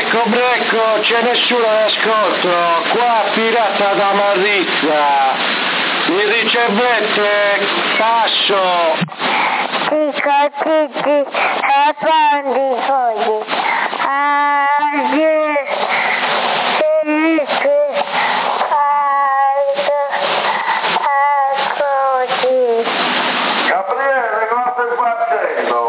Brecco, c'è nessuno d'ascolto, qua pirata da Marizza, mi ricevette, passo. Dico a fondi fogli, adieu, felice, così. Gabriele, cosa stai facendo?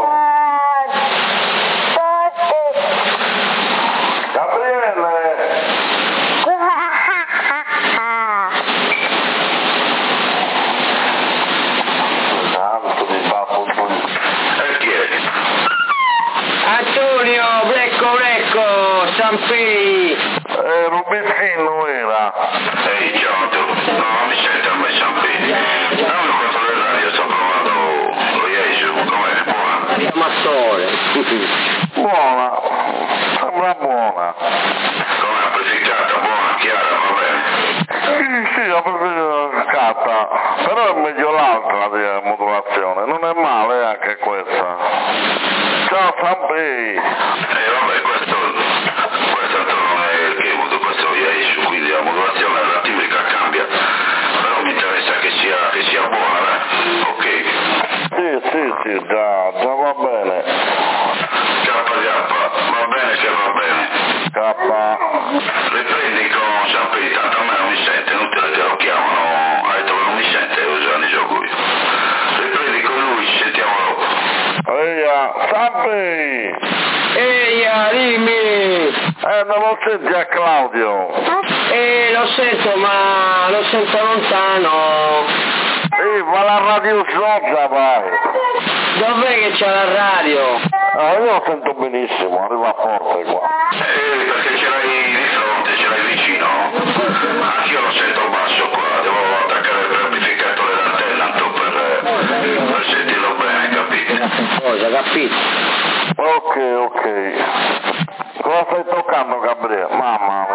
Antonio, Brecco, Sampi. Rubischino era. Ehi, ciao Antonio. No, mi sento a me Sampi. Dammi un conto del radio, sto provando lo Iesu. Com'è? Buona? Amatore. Buona. Sembra buona. Com'è amplificata? Buona, chiara, va bene? Sì, la amplificata. Però è meglio l'altra di modulazione. Non è male anche questa. Ciao Sampi. Vabbè, questo non è il Kewood, questo è lo Iesu, quindi la modulazione ritmica cambia. Però mi interessa che sia buona, ok? Sì, già va bene. K, va bene che va bene. K. Riprendi con Sampi, tanto a me non mi sente, inutile che lo chiamano, ha detto che non mi sente, usano i giochi. Riprendi con lui, ci sentiamo dopo. Eia, Sampi! Eia, dimmi! Non lo senti a Claudio? Lo sento, ma lo sento lontano. Va la radio sorda, vai! Dov'è che c'è la radio? Io lo sento benissimo, arriva forte qua. Perché ce l'hai di fronte, ce l'hai vicino. Anch'io lo sento basso qua, devo attaccare il preamplificatore d'antenna per sentirlo bene, capito? Cosa, capito? Ok. Cosa stai toccando, Gabriele? Mamma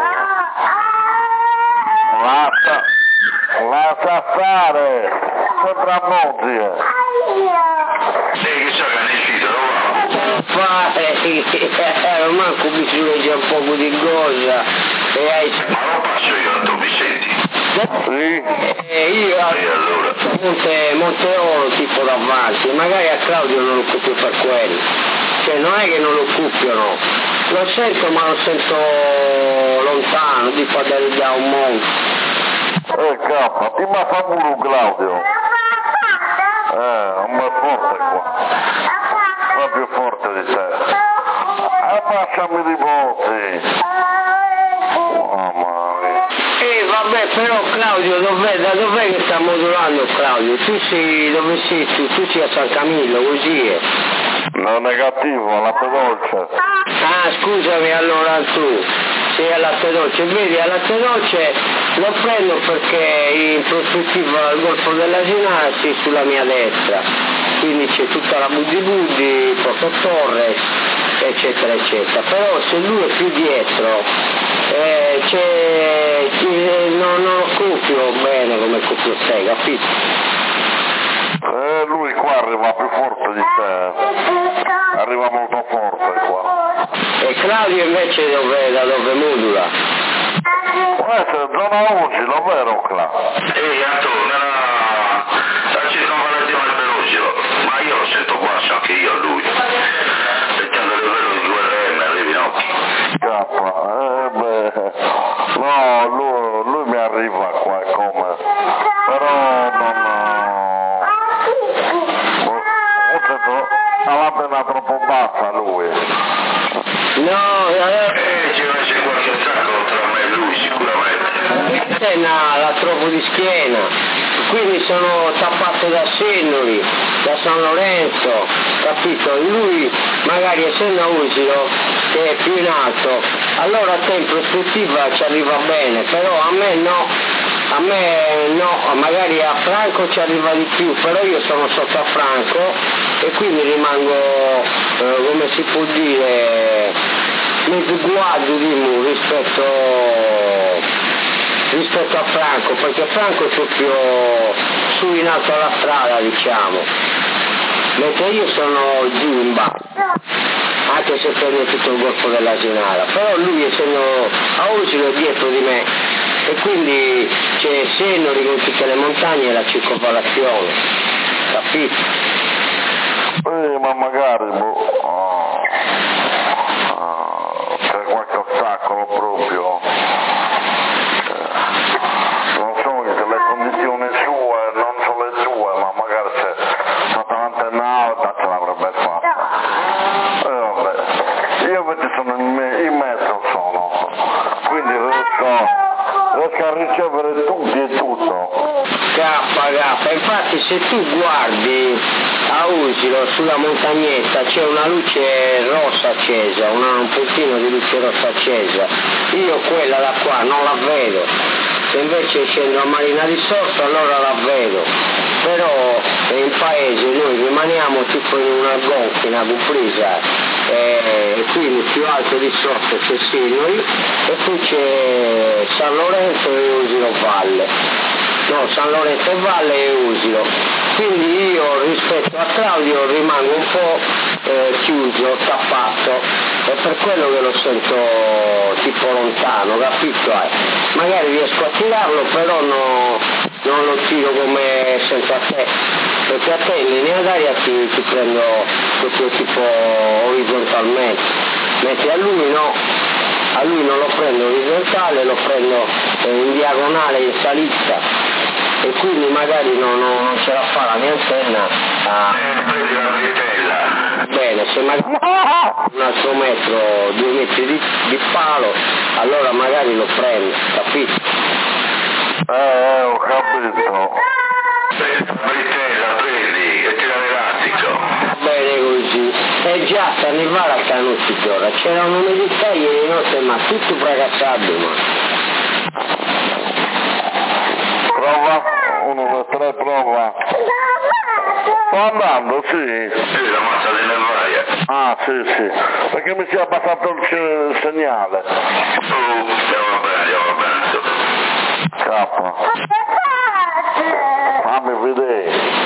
mia. Lascia stare. Sembra nozie. Sì, chissà che ne uscito, lo Fare, manco mi si legge un po' di cosa. ma lo passo io, tu mi senti? Sì? Io E allora? Monte Oro tipo davanti, magari a Claudio non lo occupo per quello. Cioè non è che non lo occupiano, lo sento ma lo sento lontano, tipo da un monte. K, ti ma fa pure Claudio. Un bel forte qua. Fa più forte di te. Passami di voti. Mamma mia. Vabbè, però Claudio, da dov'è che sta modulando Claudio? Tu sei, dove sei tu? Tu sei a San Camillo, così è. No, negativo, a Latte Dolce. Scusami, allora tu sei a Latte Dolce, vedi, a Latte Dolce lo prendo perché in prospettiva al Golfo dell'Asinara sei sulla mia destra, quindi c'è tutta la Buddi, Porto Torres, eccetera, però se lui è più dietro, non lo copio bene come copio te, capito? Lui qua arriva più forte di te. Arriva molto forte qua. E Claudio invece da dove modula? Può essere zona Ugilo, vero Claudio? Antonio, la circonvallazione per Ugilo, ma io lo sento basso anche io a lui. Mettendo il livello di QRM arrivi in occhi. No, lui mi arriva qua come. Però l'antena troppo bassa lui. No, Ci c'è qualche ostacolo tra me e lui sicuramente. l'antenna la trovo di schiena, quindi sono tappato da Sennoli, da San Lorenzo, capito? Lui magari essendo a Usilo, che è più in alto, allora a te in prospettiva ci arriva bene, però a me no, magari a Franco ci arriva di più, però io sono sotto a Franco e quindi rimango, come si può dire, mezzo guaggio rispetto a Franco, perché Franco è proprio su in alto alla strada, diciamo, mentre io sono giù in basso. anche se prende tutto il golfo dell'Asinara, però lui essendo a Usilo è dietro di me e quindi c'è Sennori con tutte le montagne e la circonvallazione, capito? Ma magari c'è qualche ostacolo proprio, non so che le condizioni sue non sono le sue, ma magari se stata un'antenna alta ce l'avrebbe fatta. Vabbè, io invece sono in mezzo, quindi riesco a ricevere tutti e tutto. K, infatti se tu guardi a Usilo sulla montagnetta c'è una luce rossa accesa, un puntino di luce rossa accesa, io quella da qua non la vedo, se invece scendo a Marina di Sorso allora la vedo, però in paese noi rimaniamo tipo in una gonfia, una cuprisa, e quindi più alto di sotto c'è Sennori e poi c'è San Lorenzo e Usilo Valle. No, San Lorenzo Valle e Usilo, quindi io rispetto a Claudio rimango un po' chiuso, tappato, è per quello che lo sento tipo lontano, capito? Magari riesco a tirarlo, però non lo tiro come sento a te, perché a te in linea d'aria ti prendo proprio tipo orizzontalmente, mentre a lui no. A lui non lo prendo orizzontale, lo prendo in diagonale, in salita, e quindi magari non ce la fa la mia antenna Prendi la bretella. bene, se magari un altro metro, 2 metri di palo, allora magari lo prendo, capito? Ho capito. Prendi la bretella, prendi e tira l'elastico. Bene così. E già sta nevando a Canucci ora, c'era un'umidità ieri notte ma tutto fracassato, ma. Prova, 1, 2, 3, prova. Sto andando, sì. Sì, la massa di nevaia. Ah, sì, perché mi si è abbassato il segnale. Andiamo bene. K. Fammi vedere.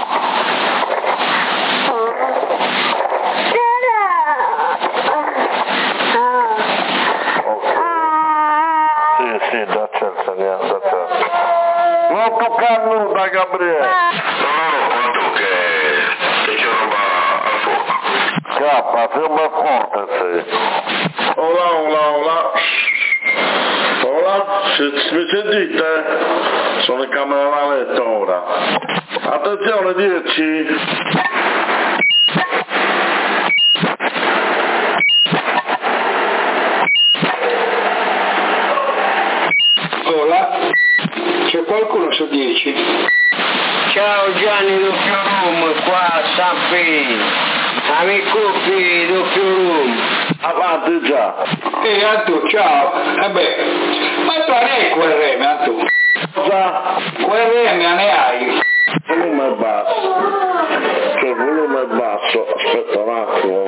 Sì, da c'è il segnale, da c'è. Non toccare nulla, Gabriele. No, quanto che c'è roba al fuoco. K, sembra forte, sì. Hola. Mi sentite? Sono in camera da letto ora. Attenzione, 10. C'è qualcuno su 10? Ciao Gianni Doppio Room, qua a San Pino, amico qui Doppio Room. Avanti già. Antu, ciao. Vabbè, ma tu ne hai QRM, Antu? Cosa? QRM ne hai? Volume basso. Cioè volume basso. Aspetta un attimo.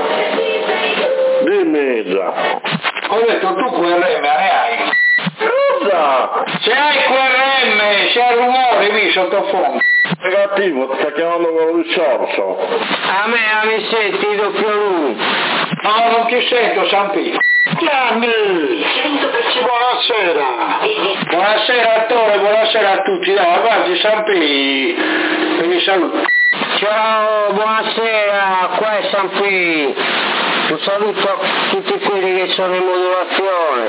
Dimmi già. Ho detto tu QRM ne hai? Cosa? Se hai QRM, c'è il rumore lì sottofondo. Negativo, ti sta chiamando con il sorso. A me mi senti Doppio Room? No, non ti sento, Sampino. Gianni! Buonasera! Buonasera attore, buonasera a tutti. Dai, guardi Sampino, vi saluto. Ciao, buonasera, qua è San Pino. Un saluto a tutti quelli che sono in modulazione.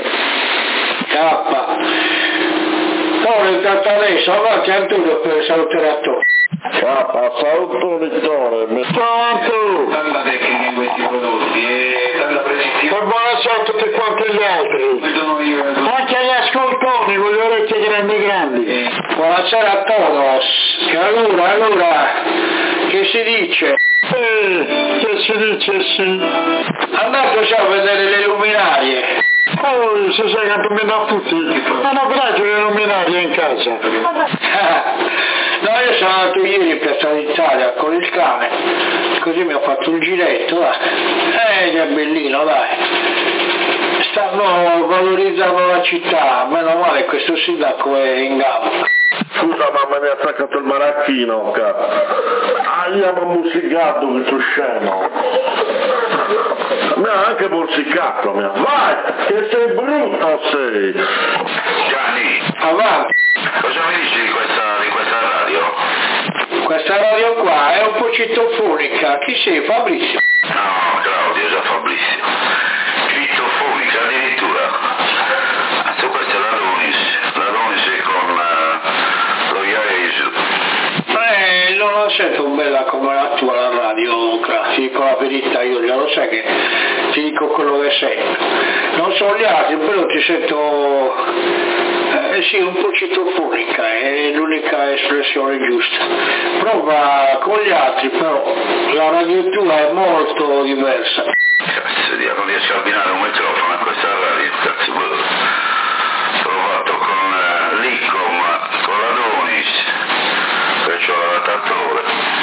Ora intanto adesso avanti Antonio per salutare a tutti. Saluto Vittore, ciao tu! Tanta tecnica in questi prodotti e tanta prevenzione. E buonasera a tutti quanti gli altri! Anche agli ascoltoni con le orecchie grandi. Buonasera a todos. Che allora, che si dice? Che si dice sì? Andate già a vedere le luminarie. Poi si sa che domina a tutti, non ho grazie le luminarie in casa. No, io sono andato ieri in Piazza d'Italia con il cane, così mi ho fatto un giretto, dai. Che bellino, dai. Stanno valorizzando la città, meno male questo sindaco è in gamba. Scusa, mamma mi ha attaccato il maracchino, abbiamo musicato questo scemo. che bolsicacco, mia. Vai, che sei brutto sei. Gianni, Avanti. cosa mi dici di questa radio? Questa radio qua è un po' citofonica. Chi sei? Fabrizio? No, Claudio, già Fabrizio. Citofonica addirittura. Anzi, questa è l'Adonis con lo Iaesu. Non la sento bella come la tua la radio, ti dico la verità, io già lo sai che ti dico quello che sento. Non so gli altri, però ti sento sì, un po' citofonica, è l'unica espressione giusta. Prova con gli altri, però la radio tua è molto diversa. Cazzo, non riesco a abbinare un microfono a questa radio, cazzo, provato con l'Icom, con l'Adonis, che c'ho l'adattatore.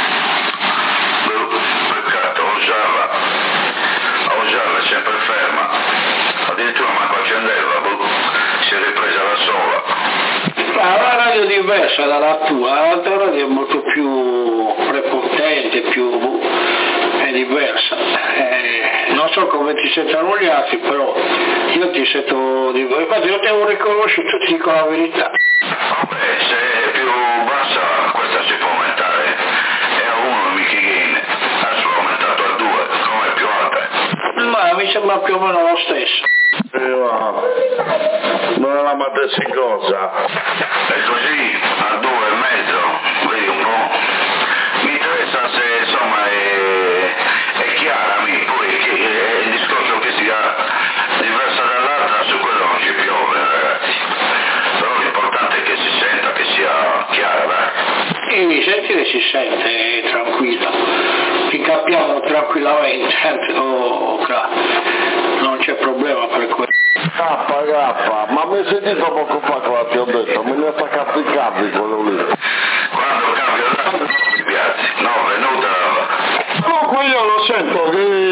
Peccato, Osalla è sempre ferma, addirittura manco accendeva, si è ripresa da sola. La radio è diversa dalla tua, la tua radio è molto più prepotente, è diversa. Non so come ti sentono gli altri, però io ti sento diverso. Infatti io ti avevo riconosciuto, ti dico la verità. Vabbè, se è più bassa questa si può aumentare, è a 1 il mic gain, adesso l'ho aumentato a 2, come è più alta. Ma mi sembra più o meno lo stesso. Non è la stessa cosa. E così, a 2,5, vedi un po'. Mi interessa se insomma è chiara, poi il discorso che sia diversa dall'altra, su quello non ci piove, ragazzi. Però l'importante è che si senta, che sia chiara, dai. E mi senti che si sente tranquillo, ti capiamo tranquillamente, non c'è problema per quello. K, ma mi hai sentito poco fa cosa ti ho detto? Mi ne sta capricando quello lì. Quando cambio la non mi piace, no, venuta. Comunque io lo sento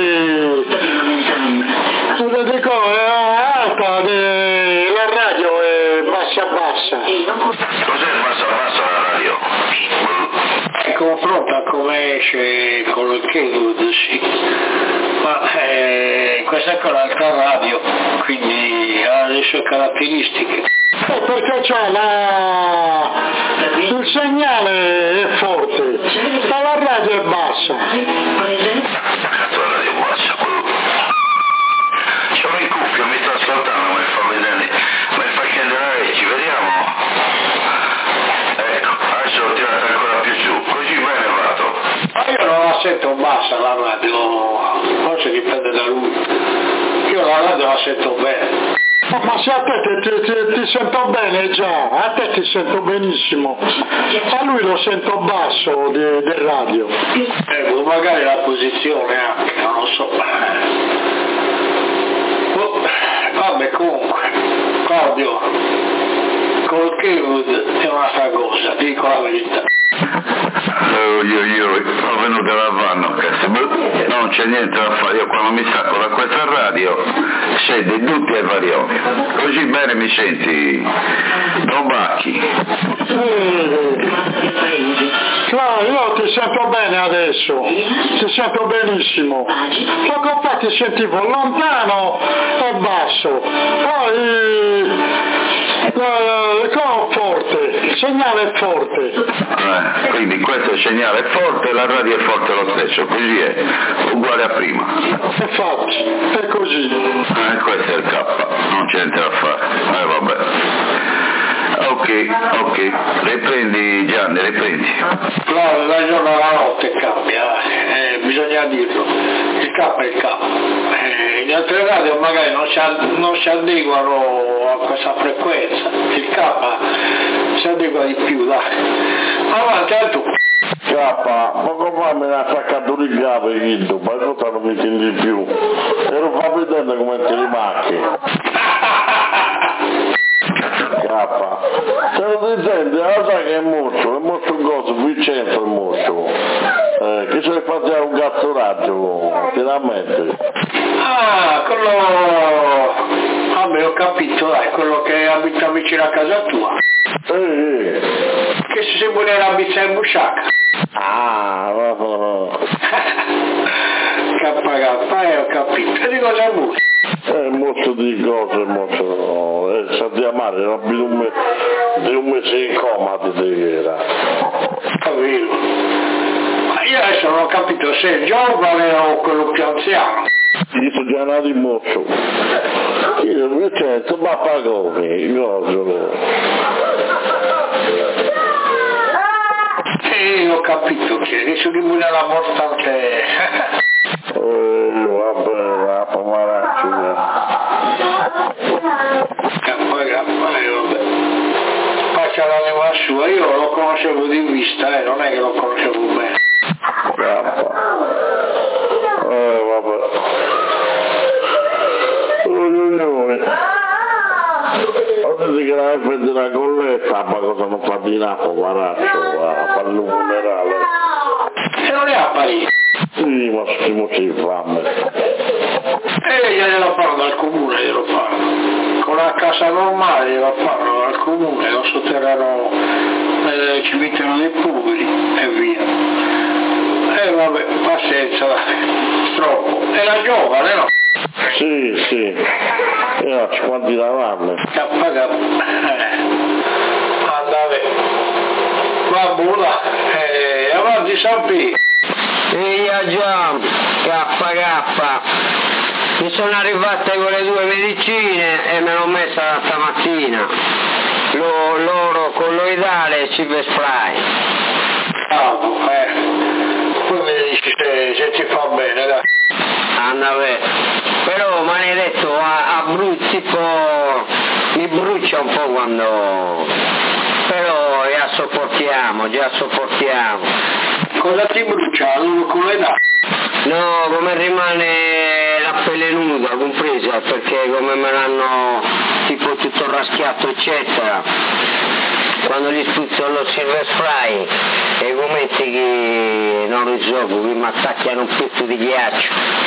che dico è alta, la radio è bassa. Cos'è bassa la radio? Si confronta come esce con il Kenwood, sì, ma questa è un'altra radio, quindi ha le sue caratteristiche. Perché c'è il segnale è forte, ma la radio è bassa. Cazzo la radio bassa, quello. Sono in cuffia, mi sta ascoltando, mi fa vedere, mi fa scendere le orecchie, vediamo. Ecco, adesso l'ho tirata ancora più su, così bene vado. Ma io non la sento bassa la radio, forse dipende da lui. Io la radio la sento bene. Ma se a te ti sento bene già, a te ti sento benissimo, a lui lo sento basso del radio. Magari la posizione anche, non lo so. Vabbè, comunque, Claudio, col Kenwood è un'altra cosa, dico la verità. Io sono venuto dal vanno, non c'è niente da fare, io quando mi stacco da questa radio scende tutti ai varioni, così bene mi senti, non bacchi. Io ti sento bene adesso, ti sento benissimo, poco fa ti sentivo lontano e basso, poi forte, il segnale è forte. Quindi questo segnale è forte, la radio è forte lo stesso, così è, uguale a prima. Infatti, è così. Questo è il K, non c'è niente da fare, vabbè. Ok, riprendi Gianni, riprendi. No, da giorno alla notte cambia, bisogna dirlo, il K è il K. Gli altre radio magari non si adeguano a questa frequenza, il K si adegua di più, dai. Avanti al tu. Poco fa mi ha attaccato il grave Guido, ma cosa non mi senti più? Ero fa vedendo come ti rimacchi. Se non ti senti, la sai che è mostro grosso, Vincenzo il mostro. Che se ne faceva un gattoraggio, finalmente. Quello... Vabbè, ho capito, dai, quello che abita vicino a casa tua. Che si vuole rabbizzare in busciaca. No. K ho capito. E di cosa vuoi? Molto di cose, molto. Sa di amare, era di un mese in coma di era. Capito. Ma io adesso non ho capito se è giovane o quello più anziano. Io sono già nato in moccio. Io mi sento, ma pagoni, Ho capito che sono di la mortante. Vabbè, pomaraccio. Vabbè. Faccia l'anima sua, io lo conoscevo di vista, non è che lo conoscevo bene. Vabbè. Oggi che la prende una colletta, ma cosa non fa di Napoli, pomaraccio, a fare un funerale. E non è apparito. Sì, ma schimo ci fanno. Glielo fanno dal comune, glielo fanno. Con la casa normale glielo fanno dal comune, lo sotterrano nel cimitero dei poveri e via. Vabbè, pazienza, troppo. Era giovane, no? Sì. Io ho 50 anni. Andate. Va buona. Avanti Sampi. Eia già, K. Mi sono arrivate quelle 2 medicine e me l'ho messa stamattina. L'oro colloidale e Ciberspray. Bravo, Poi mi dici se ti fa bene, dai. Andate. Però maledetto mi brucia un po' quando. Però già sopportiamo. Cosa ti brucia? L'oro colloidale? No, come rimane la pelle nuda, compresa, perché come me l'hanno tipo tutto raschiato eccetera, quando gli spruzzo lo Silver Spray e i gometti che non risolvo, che mi attacchiano un pezzo di ghiaccio.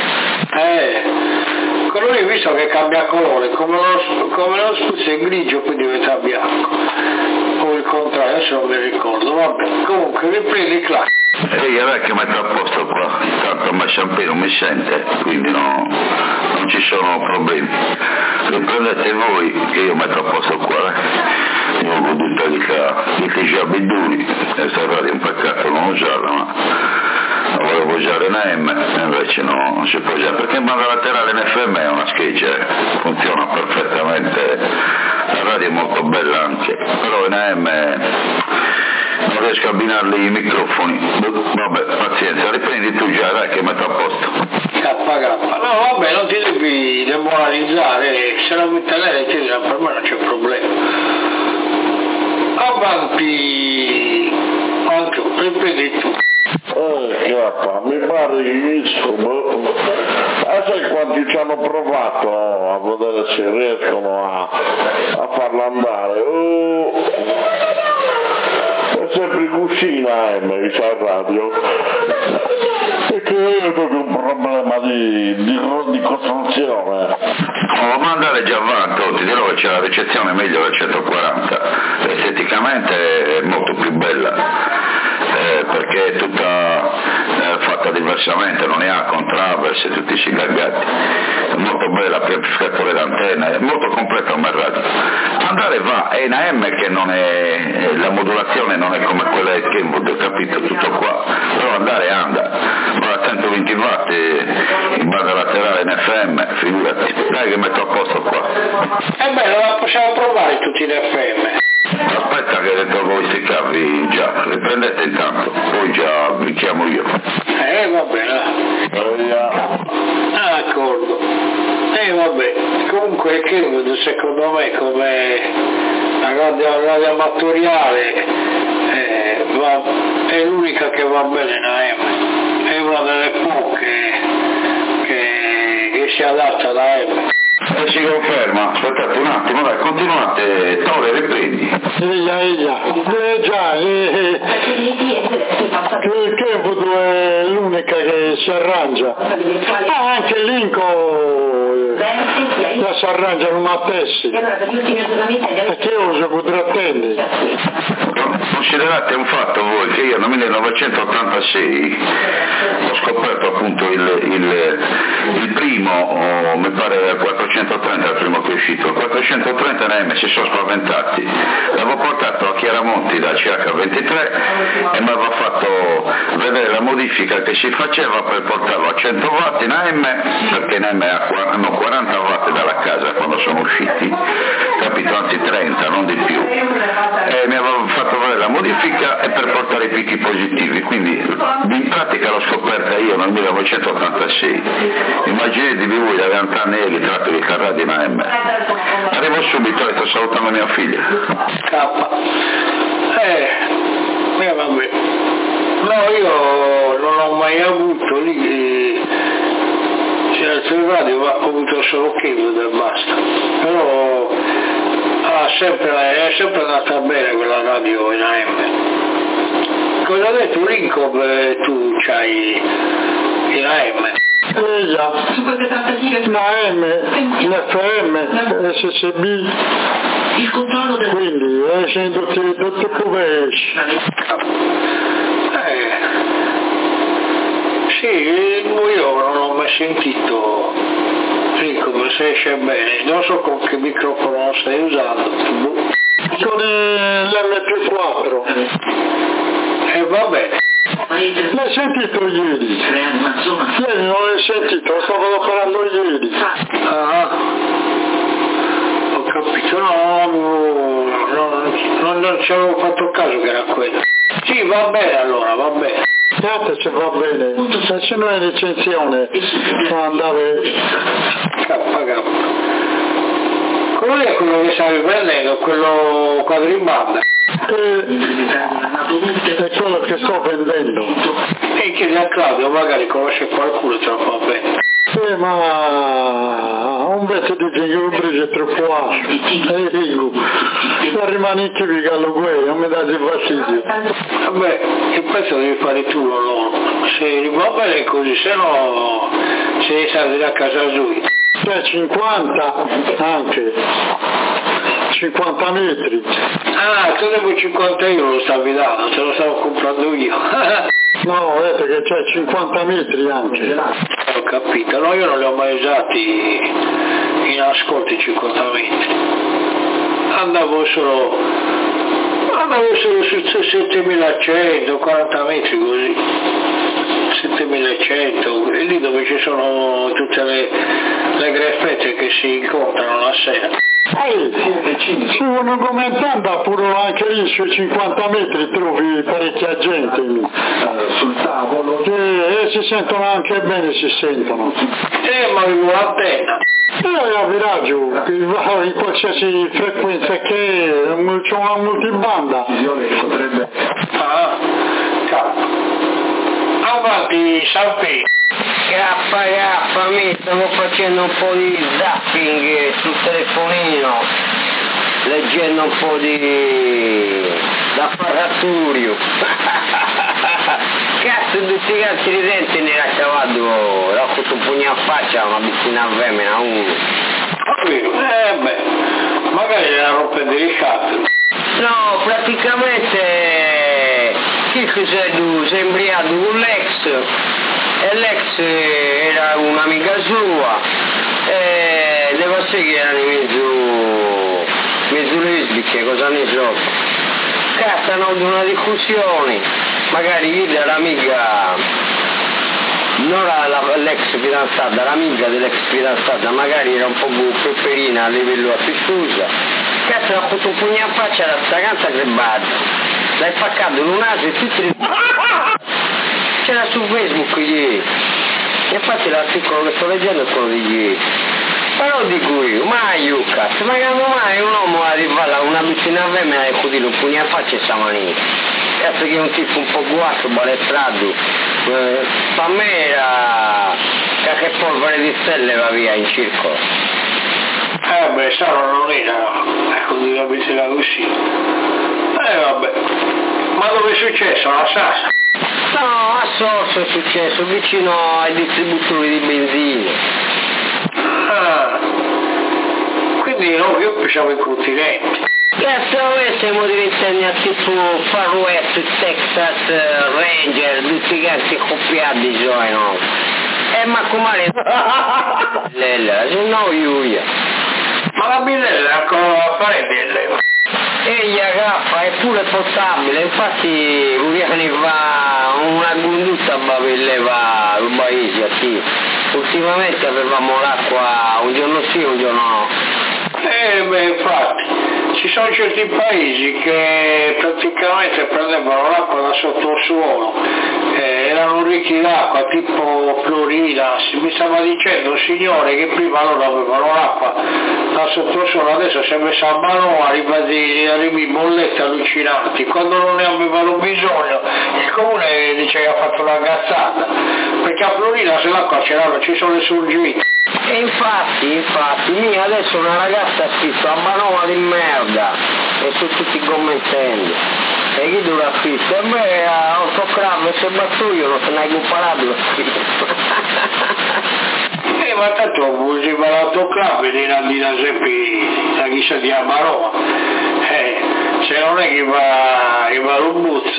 Quello lì visto che cambia colore, come lo spruzzo è grigio poi diventa bianco, o il contrario, adesso non mi ricordo, vabbè, comunque riprendi il classico. Io vecchio metto a posto qua, tanto ma Champagne non mi sente, quindi non ci sono problemi. Riprendete voi che io metto a posto qua, Io ho goduto di che già biduri, questa radio è un peccato non usarla, ma volevo usare in AM, invece non si può usare, perché in banda laterale in FM è una scheggia, funziona perfettamente, la radio è molto bella anche, però in AM non riesco a abbinarli i microfoni. Vabbè, pazienza, riprendi tu già, dai che metto a posto. No, vabbè, non ti devi demoralizzare, se la mette lei ti dirà per me non c'è problema. Avanti, anche riprendi tu. Mi pare che insomma, sai quanti ci hanno provato a vedere se riescono a farla andare. È sempre cucina in radio, perché è proprio un problema di costruzione. Ma andare già avanti, ti dirò che c'è la ricezione meglio del 140, esteticamente è molto più bella. Perché è tutta fatta diversamente, non ha contraverse, tutti i cagati, è molto bella, più amplificatore d'antenna, è molto completa come radio. Andare va, è in AM che non è, la modulazione non è come quella del Kenwood, ho capito, tutto qua, però andare anda, va a 120 watt in banda laterale in FM, figurati, dai che metto a posto qua. Beh, la possiamo provare tutti in FM. Aspetta che tolgo questi cavi già, riprendete intanto, poi già vi chiamo io. Va bene. D'accordo. Vabbè, comunque Kenwood secondo me come la radio amatoriale è l'unica che va bene in AM, è una delle poche che si adatta alla AM. Si conferma, aspettate un attimo, dai, continuate, Tore, riprendi. Kenwood è l'unica che si arrangia. Anche Lincoln si arrangia in una tessi. Perché io uso contrattendi. Considerate un fatto voi che io nel 1986 ho scoperto appunto il mi pare il 430 il primo che è uscito, il 430 NM si sono spaventati, l'avevo portato a Chiaramonti da CH23 e mi aveva fatto vedere la modifica che si faceva per portarlo a 100 watt in AM, perché in AM hanno 40 watt dalla casa quando sono usciti, capito, anzi 30, non di più, e mi aveva fatto vedere la modifica e per portare i picchi positivi, quindi in pratica l'ho scoperta io nel 1986. Immaginetevi voi da 20 anni e li tratto di carradi in AM. Arrivo subito e sto salutando mia figlia. Vabbè. No, io non ho mai avuto lì, c'era il radio, ma ho avuto solo Cable e basta. Però è sempre andata bene quella radio in AM. Cosa ha detto Lincoln, tu c'hai in AM? Già, in AM, in FM, SSB, il controllo del... quindi essendo tutte poveri. Sì, io non ho mai sentito come se esce bene, non so con che microfono stai usando. Con l'M4. E va bene. L'hai sentito ieri? Ieri non l'hai sentito, lo stavo operando ieri. Ah, ho capito, non ci avevo fatto caso che era quello. Sì, va bene allora, va bene. Guardate se va bene, se no è licenzione, non andare... K. Quello è quello che stavi prendendo, quello quadribanda. È quello che sto vendendo. E chiedi a Claudio, magari conosce qualcuno, ce lo fa bene. Ma un pezzo di gingombri è troppo alto. E dico, se rimani qui vi gallo guai, non mi dà di fastidio. Vabbè, il pezzo devi fare tu, no? Se va bene così, se no se ne sali da casa lui. C'è 50 anche. 50 metri. Ah, tu devo 50 euro lo stavi dando, te lo stavo comprando io. No, vedete che c'è 50 metri anche. Ho capito, no, io non li ho mai usati in ascolto i 50 metri. Andavo solo su 7100, 40 metri così. 7100, e lì dove ci sono tutte le greffette che si incontrano la sera. Sì, uno commentando pure anche lì sui 50 metri trovi parecchia gente sul tavolo e si sentono anche bene, si sentono. Ma avevo l'antenna. A viraggio, in qualsiasi frequenza che c'è una multibanda. Avanti, Sampi. K, mi stavo facendo un po' di zapping sul telefonino, leggendo un po' da Farraturio. Cazzo, tutti i cazzi di denti ne era cavato, l'ho fatto un pugno a faccia, una bittina a femmina, uno. Magari era roba delicata. No, praticamente, che cos'è tu? Sei imbriato con l'ex, e l'ex era un'amica sua, e le cose che erano mezzo lesbiche, cosa ne so. Cazzo, hanno avuto una discussione, magari vide l'amica, non l'ex fidanzata, l'amica dell'ex fidanzata, magari era un po' peperina a livello affettuosa. Cazzo, ha fatto un pugno a faccia da sta canta grebata, l'hai spaccato in un naso e tutti c'era su Facebook ieri, infatti l'articolo che sto leggendo è quello di ieri. Però dico io, ma io cazzo, ma quando mai un uomo arriva una bittina a femmina e così un pugno a faccia e sta manina? Cazzo che è un tipo un po' guasto, balestrato, per me era che polvere di stelle va via in circolo. Saro non era, così la bittina così. Vabbè, ma dove è successo? La Sassa? No, a Sorso è successo, vicino ai distributori di benzina. Quindi noi più siamo in continente. Cazzo, noi siamo diventati a tipo Far West, Texas Ranger, tutti i cazzi accoppiati, no? E ma come se no Iuia. Ma la bilella ancora fare belle? E la gaffa è pure potabile, infatti va una condotta va un paese qui. Ultimamente avevamo l'acqua un giorno sì, un giorno no. Infatti, ci sono certi paesi che praticamente prendevano l'acqua da sotto il suolo, erano ricchi d'acqua, tipo Florida, mi stava dicendo un signore che prima loro avevano l'acqua da sotto il suolo, adesso si è messa a mano, arrivi bollette allucinanti, quando non ne avevano bisogno il comune dice che ha fatto una cazzata, perché a Florida se l'acqua c'erano, ci sono le sorgenti. E infatti, adesso una ragazza ha scritto a Manova di merda e su tutti i commentendi. E chi dovrà scritto? E beh, autocrave se battuio non se ne hai comparato lo scritto. Ma tanto si va l'autoclave di Nandina Seppi, da chi sa di Amarova. Se non è che va l'Umbuzzo,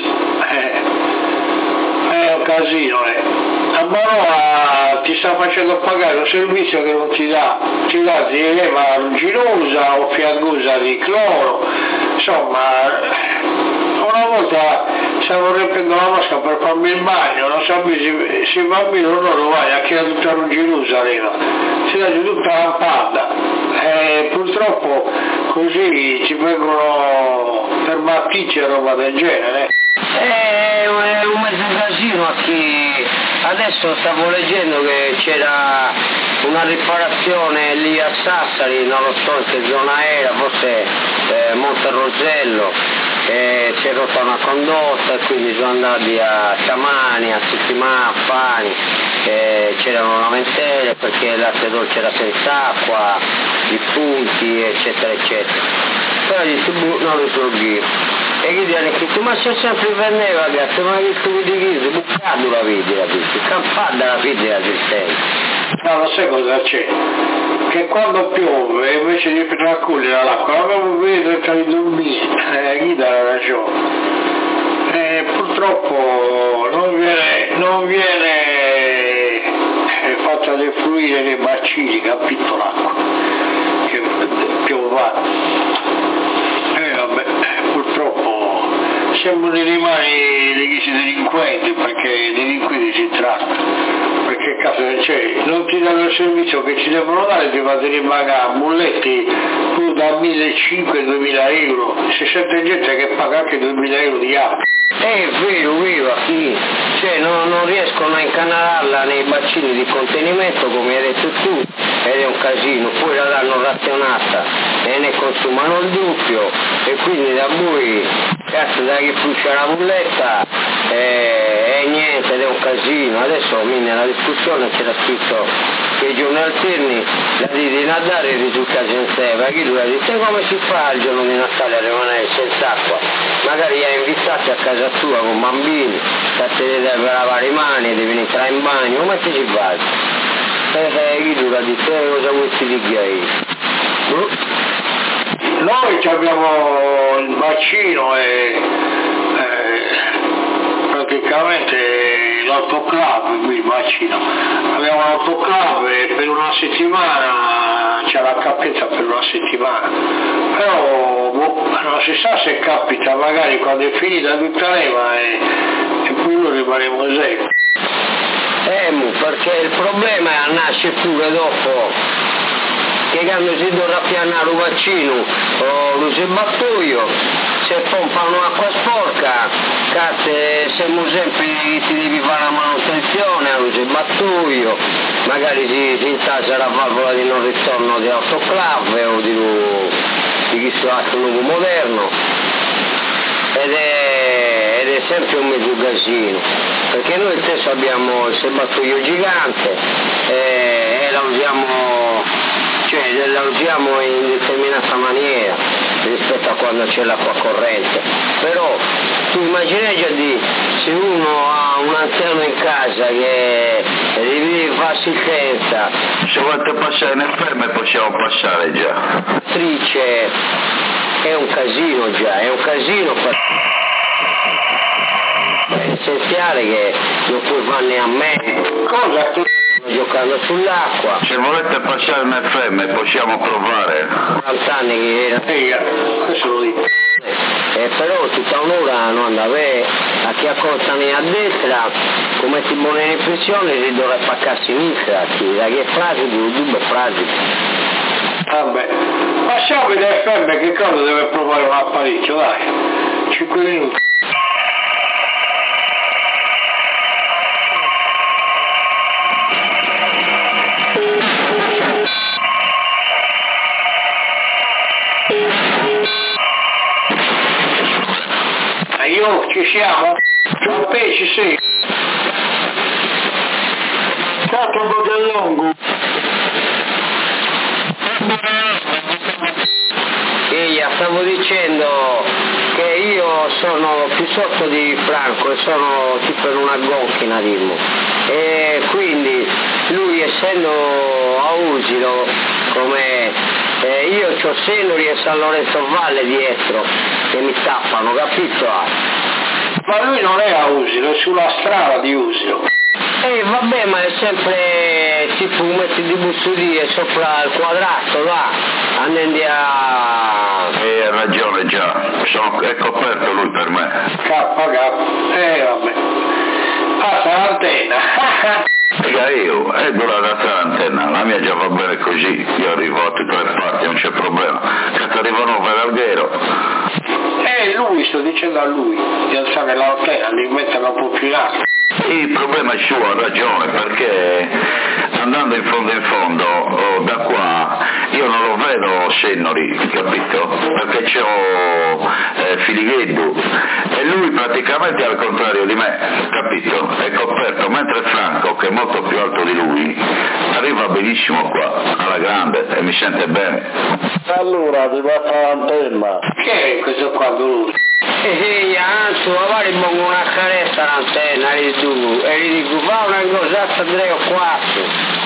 è un casino, A Marova ti sta facendo pagare un servizio che non ti dà ti eleva rugginosa o fiangosa di cloro, insomma, una volta stavo rompendo la vasca per farmi il bagno, non sapevi se il bambino non lo vai, anche tutta rugginosa arriva, si dà tutta la panda, purtroppo così ci vengono per matticce e roba del genere. È un mezzo casino qui, adesso stavo leggendo che c'era una riparazione lì a Sassari, non lo so in che zona era, forse Monte Rosello, si è rotta una condotta e quindi sono andati a Ciamani, a settimana, a Fani, c'erano lamentele perché l'arte dolce era senza acqua, i punti eccetera eccetera. Però gli non risolvi. E chi dice che ma c'è sempre vendeva ragazzi, ma che tu di chi bucato la vita, campata la vita della esistenza. No, non sai cosa c'è? Che quando piove invece di raccogliere l'acqua avevo vedo tra i dormire, chi dà la ragione? Purtroppo non viene fatta defluire nei bacini, capito l'acqua? Che piove. Vabbè, purtroppo siamo dei rimani di chi delinquenti, perché delinquenti si tratta, perché non ti danno il servizio che ci devono dare, ti fate ripagare bolletti più da 1.500 a 2.000 euro, se sente gente che paga anche 2.000 euro di acqua. È vero, sì, cioè non riescono a incanalarla nei bacini di contenimento come hai detto tu, ed è un casino, poi la danno razionata e ne consumano il doppio e quindi da voi cazzo da che fruscia la bolletta e niente, ed è un casino. Adesso nella discussione c'era scritto che i giorni alterni la di Natale risulta senza, chi lui ha detto come si fa il giorno di Natale a rimanere senza acqua? Magari hai invitati a casa tua con bambini, state per lavare le mani, devi entrare in bagno, come ti ci fai? Chi lui ha detto cosa vuoi ti dica io? Noi abbiamo il bacino e praticamente l'autoclave qui il bacino. Abbiamo l'autoclave per una settimana, c'è la capienza per una settimana, però non si sa se capita, magari quando è finita tutta leva e poi noi rimaniamo secchi. Perché il problema nasce pure dopo che quando si dovrà pianare un vaccino o lo serbatoio, se pompano acqua sporca, cazzo, siamo sempre ti devi fare la manutenzione allo serbatoio, magari si intasa la valvola di non ritorno di autoclave o di chi si fa nuovo moderno, ed è sempre un mezzo casino, perché noi stesso abbiamo il serbatoio gigante e la usiamo in determinata maniera rispetto a quando c'è l'acqua corrente, però tu immagina già se uno ha un anziano in casa che deve fare assistenza, se volete passare nel fermo possiamo passare già, è un casino già, è un casino è essenziale che non puoi farne a me. Cosa? giocando sull'acqua. Se volete passare in FM possiamo provare. 40 anni che era. Questo lo dico. Però tutta un'ora non andava a chi accostano a destra, come si muove in impressione, si dovrebbe spaccare a sinistra, da che frasi, due frasi. Vabbè, passiamo in FM, che cosa deve provare un apparecchio, dai, 5 minuti. Ci siamo? Ci sì. Capo Bogallongo. Stavo dicendo che io sono più sotto di Franco e sono tipo in una gonchina, e quindi lui, essendo a Usino, come io c'ho Senori e San Lorenzo Valle dietro che mi tappano, capito? Ma lui non è a Usino, è sulla strada di Usino. Vabbè, ma è sempre tipo un metro di bussudie sopra il quadrato, là, andando a... Ha ragione già, è coperto lui per me. Vabbè. Passa l'antenna. Io, dura la antenna, la mia già va bene così, io arrivo a tutte le parti, non c'è problema. Cazzo arrivano per Alghero. Lui, sto dicendo a lui, di alzare l'antenna, di metterla un po' più in alto. Il problema è suo, ha ragione, perché andando in fondo, da qua, io non lo vedo Sennori, capito? Perché c'ho Filigheddu, e lui praticamente al contrario di me, capito? È coperto, mentre Franco, che è molto più alto di lui, arriva benissimo qua, alla grande, e mi sente bene. Allora, ti va a fare l'antenna. Che è questo qua, lui? Anzi, magari pongo una carezza all'antenna, e gli dico, fa una cosetta 3 o 4.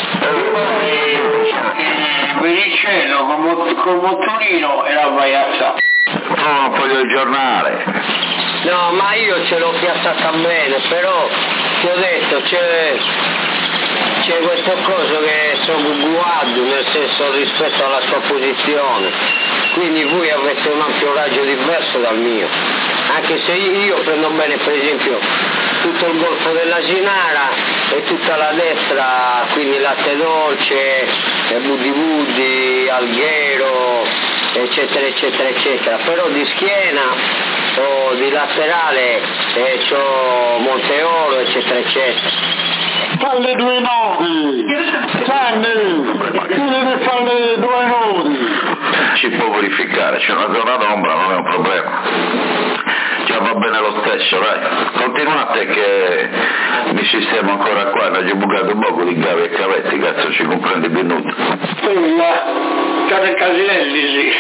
Bericello col motorino e la baiazza. Non voglio il giornale. No, ma io ce l'ho piazzata bene, però ti ho detto, c'è questo coso che sono guardo, nel senso rispetto alla sua posizione, quindi voi avete un ampio raggio diverso dal mio, anche se io prendo bene per esempio tutto il golfo dell'Asinara e tutta la destra, quindi Latte Dolce, Buddi Buddi, Alghero, eccetera eccetera eccetera, però di schiena o di laterale c'ho Monteoro eccetera eccetera. Falle 2 nodi, Gianni, devi fare 2 nodi. Si può verificare, c'è una zona d'ombra, non è un problema. Già va bene lo stesso, dai. Continuate che mi sistemo ancora qua, non ho bucato un poco di gavi e cavetti, cazzo, ci comprendi benvenuto. Cane Casinelli, sì.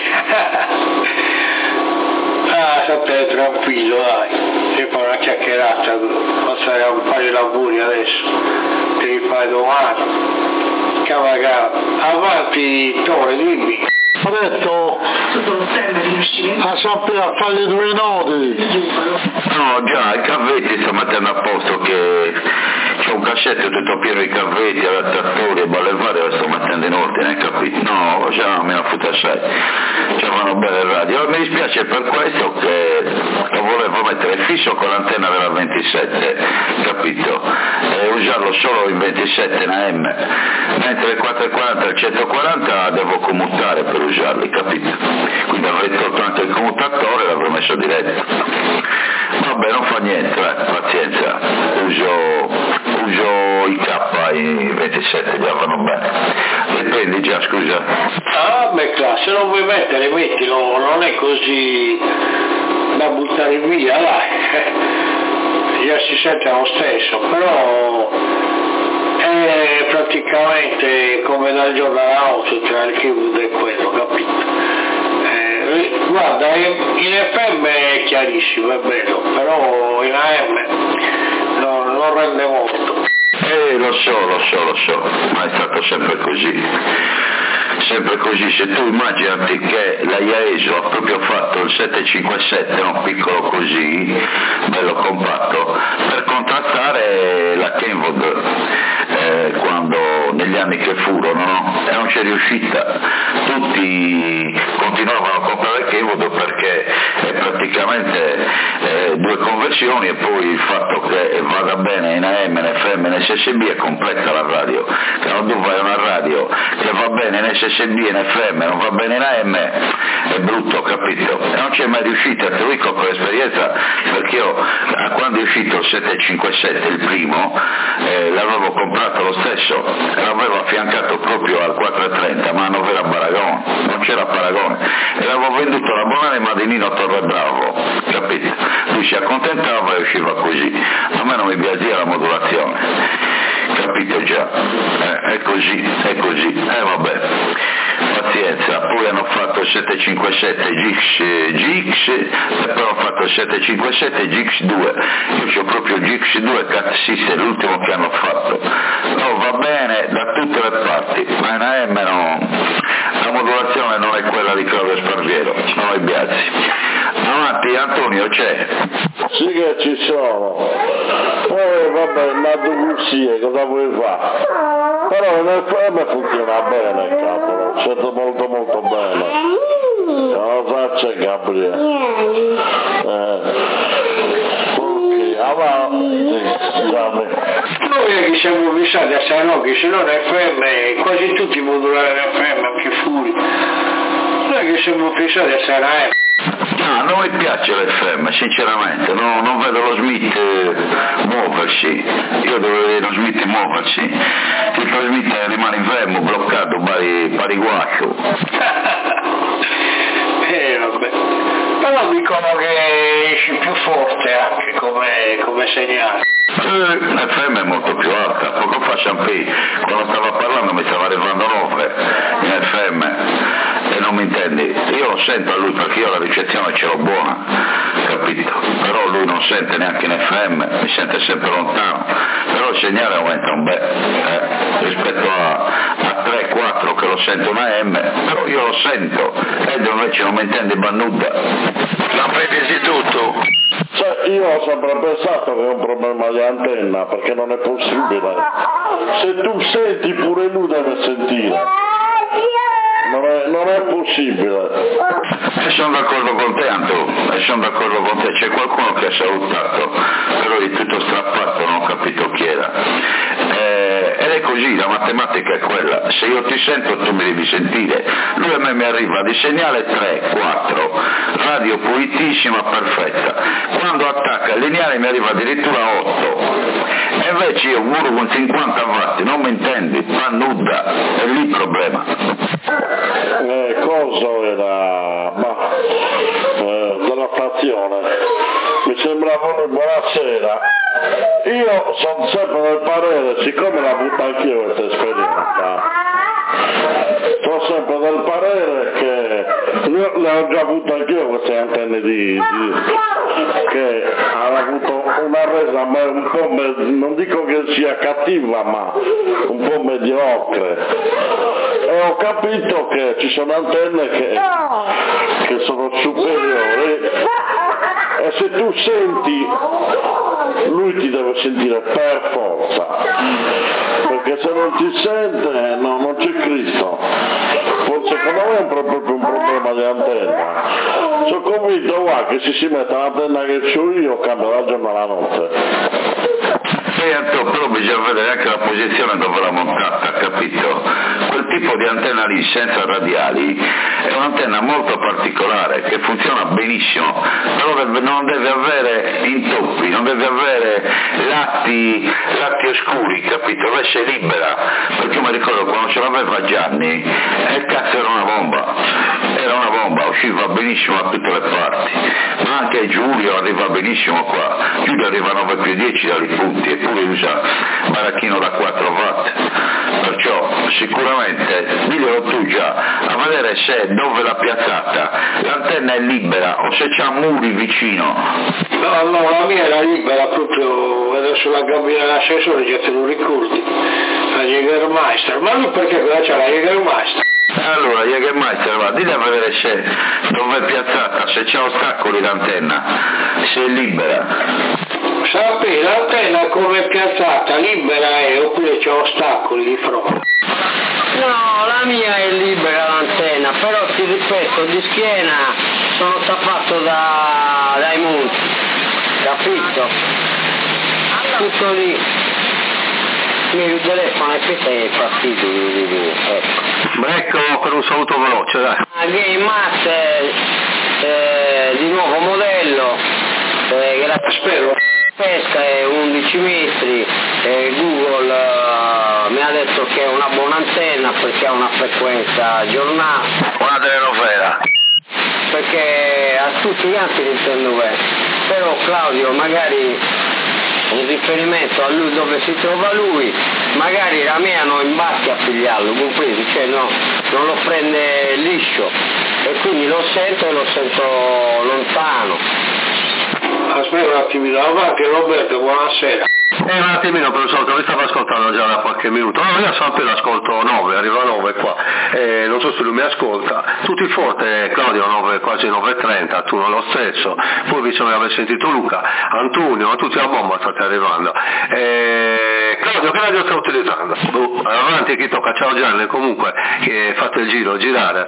State tranquillo, dai, si fa una chiacchierata, passare a un paio di lavori adesso, te li fai domani, cavagà, avanti Tore, dimmi. Ho detto a sapere a fare 2 nodi. No, già, i cavetti sto mettendo a posto, che c'ho un cassetto tutto pieno di cavetti, adattatori e balle varie, lo sto mettendo in ordine, capito? No, già me la futta assai, già vanno bene il radio. Mi dispiace per questo che lo volevo mettere fisso con l'antenna della 27, capito? E usarlo solo in 27 in AM, mentre il 440 e il 140 devo commutare per usarli, capito? Quindi avrei tolto anche il commutatore e l'avrei messo diretto. Vabbè, non fa niente, pazienza, uso i K in 27, già vanno bene. Le prendi già, scusa? Beh, se non vuoi mettere, mettilo, non è così da buttare via, dai. Già si sente lo stesso, però è praticamente come dal giorno all'altro tra il keyboard e quello, capito? Guarda, in FM è chiarissimo, è bello, però in AM non rende molto. Lo so, ma è stato sempre così, se tu immagini che la IAESO ha proprio fatto il 757, un piccolo così, bello compatto, per contrattare la Kenwood quando negli anni che furono, no? E non c'è riuscita, tutti continuavano a comprare Kevodo perché è praticamente 2 conversioni e poi il fatto che vada bene in AM, in FM, in SSB è completa la radio. Quando tu vai a una radio che va bene in SSB, in FM, non va bene in AM, è brutto, capito? E non c'è mai riuscita, te lo dico per esperienza, perché io quando è uscito il 757, il primo, l'avevo comprato lo stesso, l'avevo affiancato proprio al 430, ma non era paragone, non c'era paragone, e l'avevo venduto alla Bonanima di Nino Torrebravo, capito? Lui si accontentava e usciva così, a me non mi piaceva la modulazione, capito già? È così, vabbè, pazienza. Poi hanno fatto il 757 GX, e poi hanno fatto il 757 GX2, io ho proprio il GX2 Cat System, l'ultimo che hanno fatto, no, va bene da tutte le parti, ma in AM la modulazione non è quella di Claudio Sparviero, sono i Biazzi. Avanti Antonio, c'è? Sì che ci sono, poi vabbè, nato così, cosa vuoi fare? Però nel FM funziona bene, cavolo, sento molto molto bene. Non lo faccio, Gabriele. Ok, avanti, scusami. Noi che siamo fissati a San che se non FM, quasi tutti modulari FM, anche fuori. Noi che siamo fissati a San No, non mi piace l'FM, sinceramente, non vedo lo Smith muoversi, io devo vedere lo Smith muoversi, se lo Smith rimane fermo, bloccato, pari guascio. Vabbè. Però dicono che esci più forte anche come segnale. L'FM è molto più alta, poco fa Champy, quando stava parlando mi stava arrivando 9 in FM e non mi intendi, io lo sento a lui perché io la ricezione ce l'ho buona, capito? Però lui non sente neanche in FM, mi sente sempre lontano, però il segnale aumenta un bel, rispetto a 3-4 che lo sento in AM, però io lo sento, ed invece non mi intende Bannuda. La vedi tutto? Cioè, io ho sempre pensato che è un problema di antenna, perché non è possibile. Se tu senti pure lui deve sentire. Non è possibile. E sono d'accordo con te, Anto, c'è qualcuno che ha salutato, però è tutto strappato, non ho capito chi era. Ed è così, la matematica è quella, se io ti sento tu mi devi sentire, lui a me mi arriva di segnale 3, 4, radio pulitissima, perfetta, quando attacca il lineare mi arriva addirittura 8, e invece io muro con 50 watt, non mi intendi, fa nuda, è lì il problema. Coso era della stazione, mi sembrava una buonasera. Io sono sempre del parere, siccome la butto anch'io questa esperienza, sono sempre del parere che le ho già avuto anch'io queste antenne che hanno avuto una resa un po', non dico che sia cattiva, ma un po' mediocre, e ho capito che ci sono antenne che sono superiori, e se tu senti lui ti deve sentire per forza, perché se non ti sente non c'è Cristo. Secondo me è proprio un problema di antenna. Sono convinto che se si mette l'antenna che c'ho io cambia la giornata alla notte. Però bisogna vedere anche la posizione dove l'ha montata, capito? Quel tipo di antenna lì senza radiali è un'antenna molto particolare che funziona benissimo, però non deve avere intoppi, non deve avere lati oscuri, capito? Deve essere libera, perché io mi ricordo quando ce l'aveva Gianni, il cazzo era una bomba, usciva benissimo da tutte le parti, ma anche Giulio arriva benissimo qua, Giulio arriva a 9+10 dai punti, eppure usa baracchino da 4 watt, perciò sicuramente diglielo tu già, a vedere se dove l'ha piazzata l'antenna è libera o se c'ha muri vicino. No, la mia era libera proprio, adesso la cabina dell'assessore già te lo ricordi, la Jägermeister, ma lui perché quella c'è la Jägermeister? Allora Jägermeister va, dille a vedere se dove è piazzata, se c'è ostacoli l'antenna, se è libera. Sappi, l'antenna come è piazzata, libera oppure c'è ostacoli di fronte? No, la mia è libera l'antenna, però ti ripeto, di schiena sono tappato dai monti, capito? Tutto lì. Il telefono è che sei partito, ecco. Ecco, per un saluto veloce, dai. Game Master, di nuovo modello, Spero. pesca è 11 metri, Google mi ha detto che è una buona antenna perché ha una frequenza giornata. Una telenovela. Perché a tutti gli altri intendo bene, però Claudio magari in riferimento a lui dove si trova lui, magari la mia non imbatti a pigliarlo, compresi, cioè no, non lo prende liscio e quindi lo sento e lo sento lontano. Aspetta un attimino, avanti Roberto, buonasera. Un attimino per il solito, mi stavo ascoltando già da qualche minuto. No, io sempre l'ascolto 9, arriva a 9 qua. Non so se lui mi ascolta. Tutti forte, Claudio 9, quasi 9.30, tu non lo stesso. Poi bisogna aver sentito Luca, Antonio, tutti a bomba state arrivando. Claudio, che radio stai utilizzando? Avanti chi tocca, ciao Gianni, comunque, che fate il giro, girare.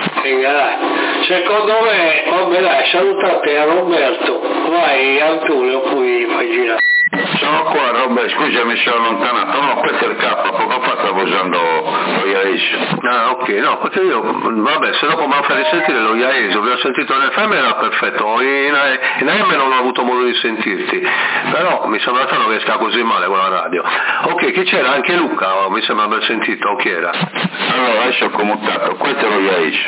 Secondo me, vabbè dai, salutate a Roberto, vai Antonio, poi fai girare. Sono qua Robert, scusa mi sono allontanato, no, questo è il K, poco fa stavo usando lo Yaesu. Ah ok, no, perché io, vabbè, se dopo mi fa risentire lo Yaesu, vi ho sentito in FM era perfetto, in AM non ho avuto modo di sentirti, però mi sembra strano che sta così male con la radio. Ok, chi c'era? Anche Luca, mi sembra aver sentito, chi era? Allora adesso ho commutato, questo è lo Yaesu.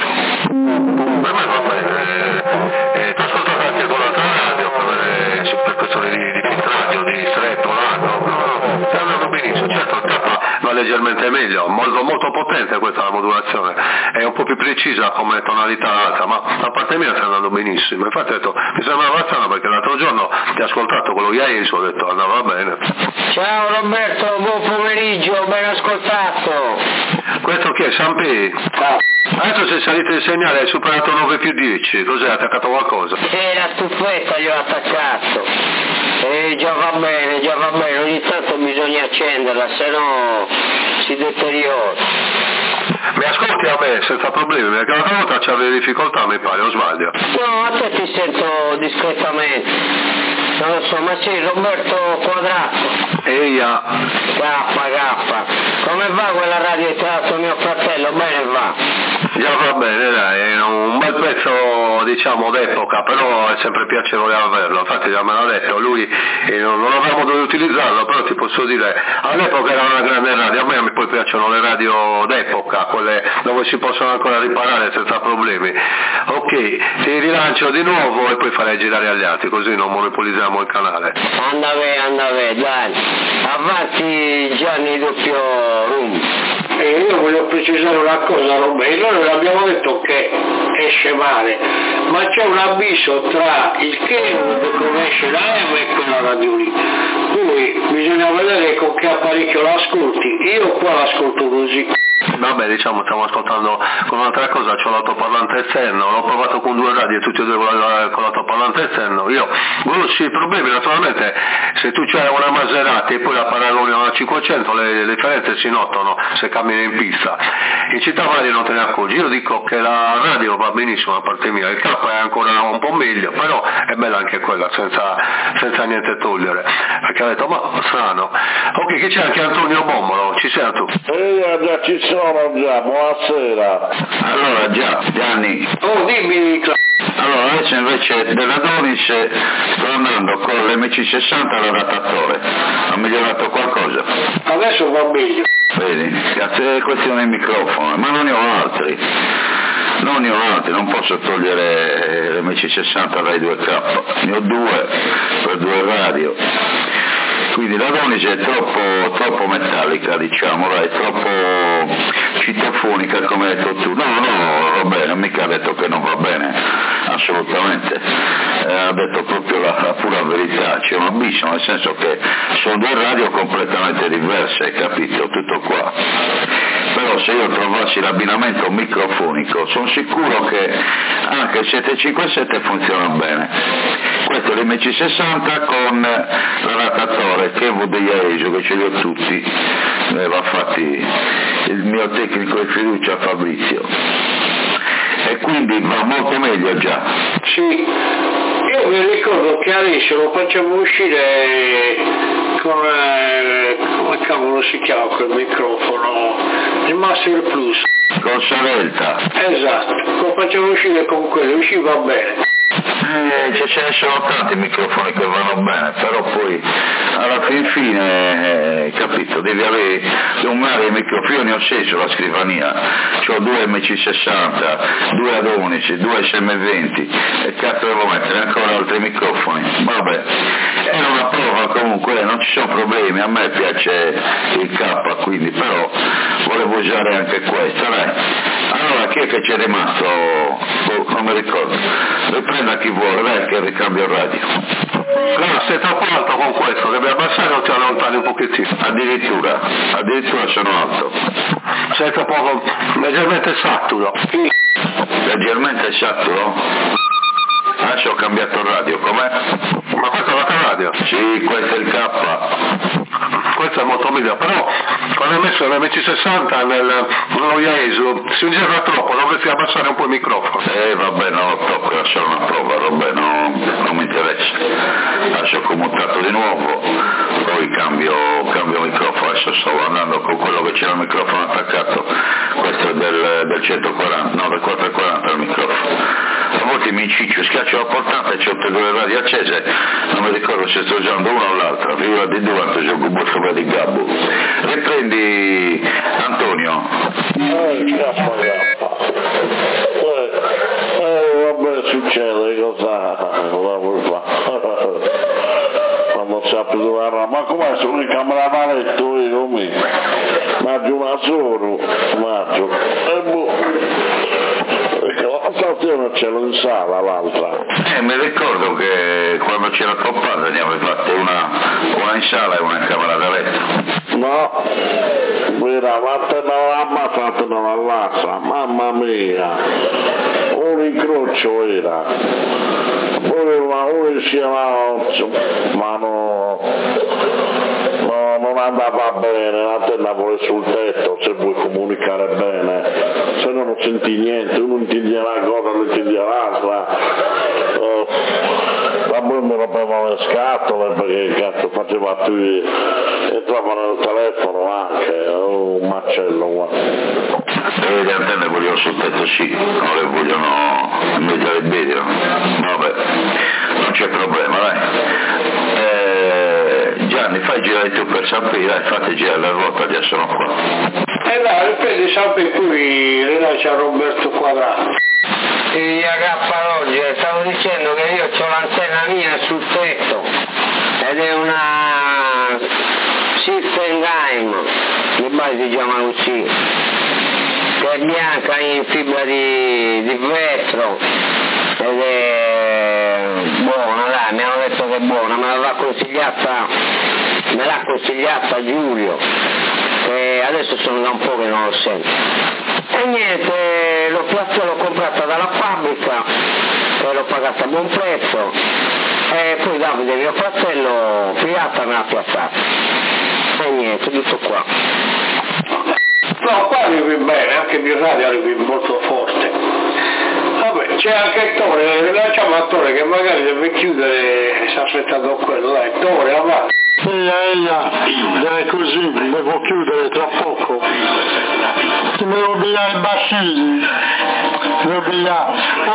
Per me va bene, ti ho ascoltato anche con l'altra radio, per questione di filtraggio, di stretto, no, sta andando benissimo, certo, il K va leggermente meglio, molto potente questa modulazione, è un po' più precisa come tonalità alta, ma da parte mia sta andando benissimo, infatti ho detto, mi sembrava strano perché l'altro giorno ti ho ascoltato quello Yaesu, ho detto andava bene. Ciao Roberto, buon pomeriggio, ben ascoltato. Questo chi è? Sampi? Adesso sei salito il segnale, hai superato 9+10, cos'è? Hai attaccato qualcosa? La stufetta gli ho attaccato. Già va bene, ogni tanto bisogna accenderla, se no si deteriora. Mi ascolti a me senza problemi, perché l'altra volta c'avevi difficoltà, mi pare, o sbaglio? No, a te ti sento discretamente. Non lo so, ma sì, Roberto Quadrato. Eia. Gaffa. Come va quella radio che ti ha dato mio fratello? Bene va. Già va bene, dai, è un bel pezzo diciamo d'epoca, però è sempre piacevole averlo, infatti già me l'ha detto, lui non avevamo dovuto utilizzarlo, però ti posso dire, all'epoca era una grande radio, a me poi piacciono le radio d'epoca, quelle dove si possono ancora riparare senza problemi. Ok, ti rilancio di nuovo e poi farei girare agli altri, così non monopolizziamo il canale. Andave, dai, avanti Gianni doppio rum. E io voglio precisare una cosa, Roberto, noi abbiamo detto che esce male, ma c'è un abisso tra il che come esce la AM e quella radio lì. Poi bisogna vedere con che apparecchio l'ascolti, io qua l'ascolto così. Vabbè, diciamo, stiamo ascoltando con un'altra cosa, c'ho l'altoparlante esterno, l'ho provato con 2 radie, tutti e 2 con l'altoparlante esterno, io conosci i problemi, naturalmente, se tu c'hai una Maserati e poi la paragoni a una 500, le differenze si notano se cammini in pista. In città magari non te ne accorgi, io dico che la radio va benissimo a parte mia, il K è ancora un po' meglio, però è bella anche quella, senza niente togliere, perché ha detto, ma strano. Ok, che c'è anche Antonio Bombolo, ci sei tu? Già ci sono già, buonasera. Allora Gianni. Oh dimmi Allora adesso invece della Donis sto andando con l'MC60 all'adattatore, ha migliorato qualcosa? Adesso va meglio. Vedi, è questione di microfono, ma non ne ho altri, non posso togliere l'MC60 dai 2K, ne ho 2 per 2 radio. Quindi la Donis è troppo metallica, diciamo, è troppo citofonica come hai detto tu. No, va bene, mica ha detto che non va bene, assolutamente. Ha detto proprio la pura verità, c'è un abisso, nel senso che sono 2 radio completamente diverse, hai capito? Tutto qua. però se io trovassi l'abbinamento microfonico sono sicuro che anche il 757 funziona bene. Questo è l'MC60 con l'adattatore che è VDIAESO, che ce li ho tutti, me l'ha fatti il mio tecnico di fiducia Fabrizio, e quindi va molto meglio già. Sì, io mi ricordo che adesso lo facciamo uscire con, come cavolo si chiama quel microfono, il Master Plus. Con Savelta. Esatto, lo facciamo uscire con quello, usciva bene. Ce ne sono tanti microfoni che vanno bene, però poi alla fine, capito, devi avere un mare di microfoni. Io ne ho 6 sulla scrivania, ho 2 MC60, 2 Adonis, 2 SM20 e cazzo devo mettere ancora altri microfoni. Vabbè, è una prova comunque, non ci sono problemi, a me piace il K, quindi però volevo usare anche questo, dai. Allora chi è che c'è rimasto? Non mi ricordo. Riprenda chi vuole, dai, che ricambio il radio. No, sei troppo alto con questo, devi abbassare o ti allontani un pochettino? Addirittura sono alto. Sei troppo leggermente saturo. Leggermente saturo? Adesso ho cambiato il radio, com'è? Ma questo è la radio? Sì, questo è il K. Questo è molto meglio, però quando hai messo l'MC60 nello IAESO si gira troppo, dovresti abbassare un po' il microfono. Vabbè, no, tocca lasciare una prova, vabbè, no, non mi interessa. Adesso ho commutato di nuovo, poi cambio microfono, adesso sto andando con quello che c'era il microfono attaccato, questo è del 140, no, del 440 il microfono. A volte mi inciccio, schiaccio la portata e c'ho 2 radio accese, non mi ricordo se sto usando una o l'altra, figura di due, c'ho il cubo di Gabbo. Riprendi Antonio. Vabbè, succede, cosa vuoi fare? Quando sappi dove era, ma com'è sono in camera da letto io come? Maggio una solo, maggio. La stazione c'è in sala l'altra. Mi ricordo che quando c'era tuo padre ne avevi fatte una in sala e una in camera da letto. No, era fatto all'altra, mamma mia, un incrocio era. Poi uno diceva, ma non andava bene, l'antenna vuole sul tetto se vuoi comunicare bene, se no non senti niente, uno intiglia una cosa, non intiglia l'altra. La poi mi rompevano le scatole perché cazzo faceva più, entrava nel telefono anche, un macello qua. Le antenne vogliono sul tetto sì, non le vogliono in mezzo al video, vabbè, non c'è problema, dai. Gianni, fai girare tu per San Pio, dai, fate girare la ruota, già sono qua. Dai, ripeto, San Pio qui rilascia Roberto Quadrato. Sì, oggi stavo dicendo che io ho l'antenna mia sul tetto ed è una System Game, mi pare si chiama così, che è bianca in fibra di vetro ed è buona, dai, mi hanno detto che è buona, me l'ha consigliata Giulio, e adesso sono da un po' che non lo sento. E niente, l'ho comprata dalla fabbrica e l'ho pagata a buon prezzo e poi Davide mio fratello pirata me l'ha piazzata. E niente, tutto qua. No, qua arrivi bene, anche mio radio arrivi molto forte. Vabbè, c'è anche Tore, lasciamo a Tore che magari deve chiudere, sta aspettando quello, dai, Tore, avanti. È così, devo chiudere tra poco. Ti devo pigliare i bacini, devo pigliare.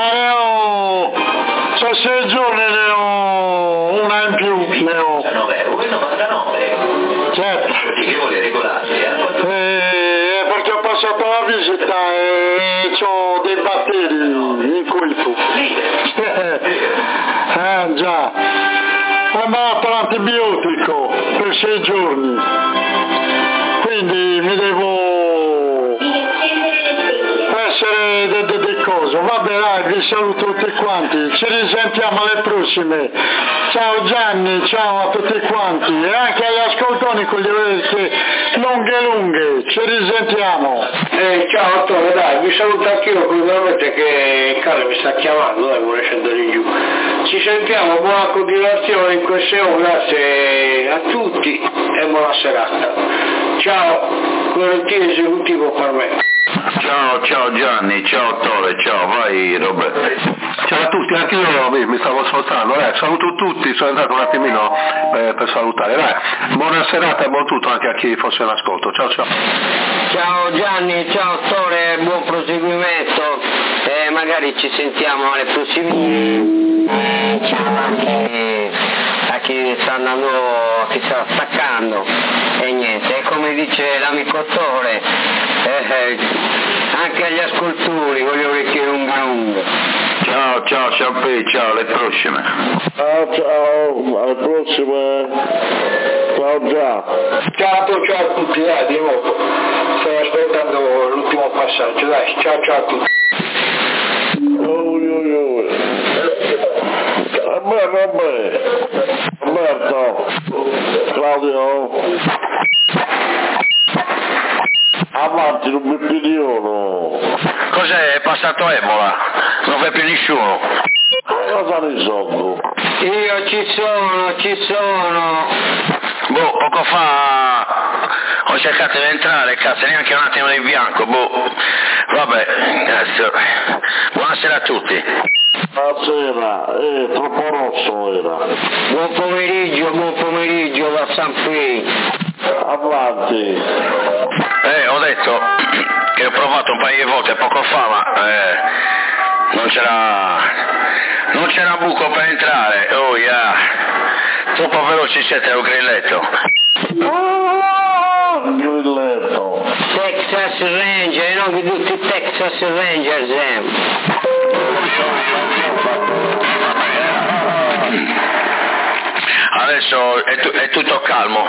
C'ho 6 giorni, ne ho una in più, ne ho. 49, certo. che vuole regolarsi, perché ho passato la visita e ho dei batteri in culpo. Già. Ho dato l'antibiotico per 6 giorni, quindi mi devo essere di cose. nervoso. Vabbè, dai, vi saluto tutti quanti, ci risentiamo alle prossime. Ciao Gianni, ciao a tutti quanti e anche agli ascoltoni con le orecchie lunghe, ci risentiamo. Ciao Attore, dai, vi saluto anch'io, naturalmente che Carlo mi sta chiamando, vuole scendere giù. Ci sentiamo, buona continuazione in queste ore, grazie a tutti e buona serata. Ciao, correttivo esecutivo per me. Ciao Gianni, ciao Tore, ciao, vai Roberto. Ciao a tutti, anche io mi stavo spostando, saluto tutti, sono andato un attimino per salutare, buona serata e buon tutto anche a chi fosse in ascolto, ciao. Ciao Gianni, ciao Tore, buon proseguimento e magari ci sentiamo alle prossime. Ciao anche a chi sta andando, a chi sta staccando e niente, come dice l'amico Tore, anche agli ascoltatori con le orecchie lunghe. Ciao Ciampi, ciao, alle prossime. Ciao, alle prossime. Ciao già. Ciao a tutti, dai, di nuovo. Stavo aspettando l'ultimo passaggio, dai, ciao a tutti. Roberto, Claudio, avanti, non mi pidiano. Cos'è? È passato Ebola? Non v'è più nessuno? Cosa ne so? Io ci sono. Poco fa ho cercato di entrare, cazzo, neanche un attimo di bianco, vabbè, cazzo. Buonasera a tutti. Buonasera, troppo rosso era. Buon pomeriggio da San Free. Avanti. Ho detto che ho provato un paio di volte poco fa, ma non c'era buco per entrare. Oh yeah, troppo veloci siete al grilletto. Grilletto. Texas Ranger, non che tutti Texas Rangers. Adesso è tutto calmo.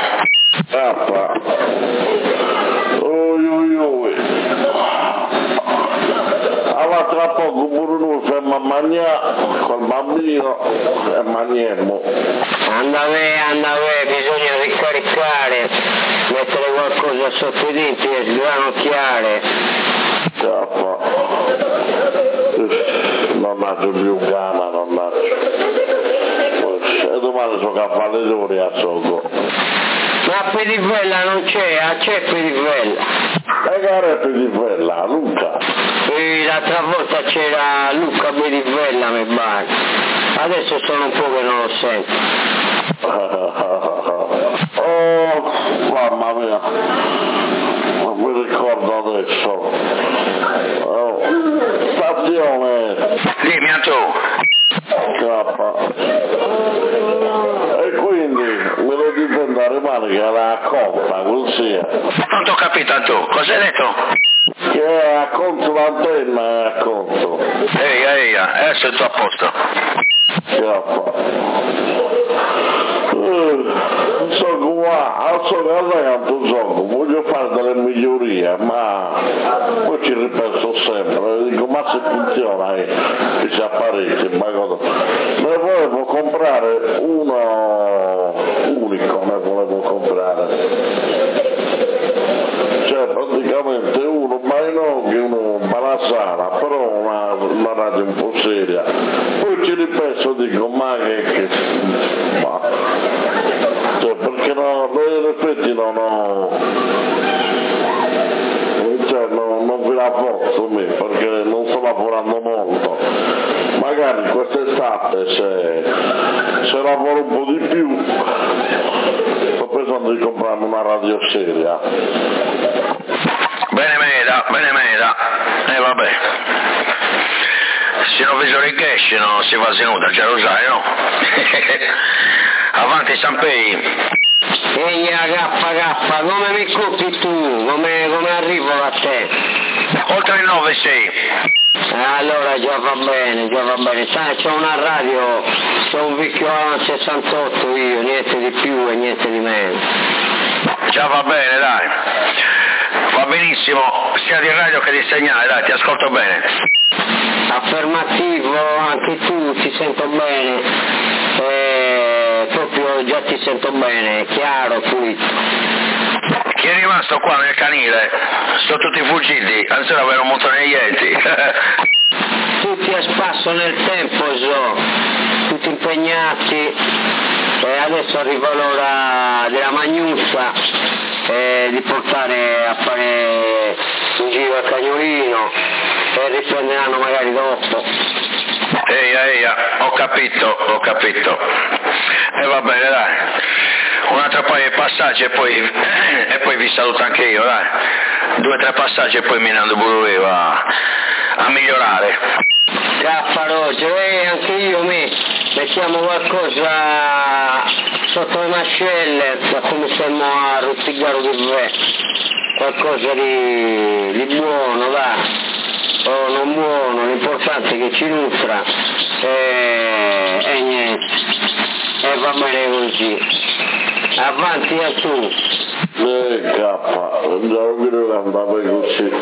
Allora tra poco pure noi fermo a mangiare col bambino e mangiamo. Andave, bisogna ricaricare, mettere qualcosa sotto i denti e sgranocchiare. Non faccio più gana, non faccio. E domani sono cavalletori a Sogo. Ma Pedivella non c'è Pedivella. E gara è Pedivella, Luca. E l'altra volta c'era Luca Pedivella, mi pare. Adesso sono un po' che non lo sento. Oh, mamma mia. Non mi ricordo adesso. Oh, stazione. Dimmi a tu. E quindi me lo dite andare male che la conta così. Non t'ho capito a tu, cosa hai detto? Che racconto l'antenna e racconto. Ehi, adesso è tutto a posto. So qua, so che allenando gioco, voglio fare delle migliorie, ma poi ci ripenso sempre, dico ma se funziona questi apparecchi, ma cosa? Ne volevo comprare uno unico, ne volevo comprare. Cioè praticamente uno Mainoghi, uno Balasana, però una radio un po' seria. Poi ci ripenso, dico ma che ma cioè, perché no, in effetti non vi rafforzo me, perché non sto lavorando molto. Magari quest'estate se lavoro un po' di più sto pensando di comprarmi una radio seria. Bene meda. Vabbè. Se non vi cash non si va senuta, già lo sai, no? Avanti Sampei. Ehi K, come mi copi tu? Come arrivo da te? Oltre il 9 sei. Allora già va bene. Sai, c'ho una radio, c'ho un vecchio 68 io, niente di più e niente di meno. Già va bene, dai. Va benissimo, sia di radio che di segnale, dai, ti ascolto bene. Affermativo, anche tu, ti sento bene, proprio già ti sento bene, chiaro, pulito. Chi è rimasto qua nel canile? Sono tutti fuggiti, anzi avevano un montone di ieti. Tutti a spasso nel tempo, tutti impegnati, e adesso arriva l'ora della magnussa, di portare a fare un giro al cagnolino e riprenderanno magari dopo. Eia, ho capito. E va bene, dai. Un altro paio di passaggi e poi vi saluto anche io, dai. 2 o 3 passaggi e poi mi ne ando pure io a migliorare. Caffaroggio, anche io mettiamo qualcosa sotto le mascelle, da come stiamo a rozzigare di re, qualcosa di buono, dai. O non buono, l'importante è che ci nutra e niente, e va bene così. Avanti a tu. Cappa, non mi andava così.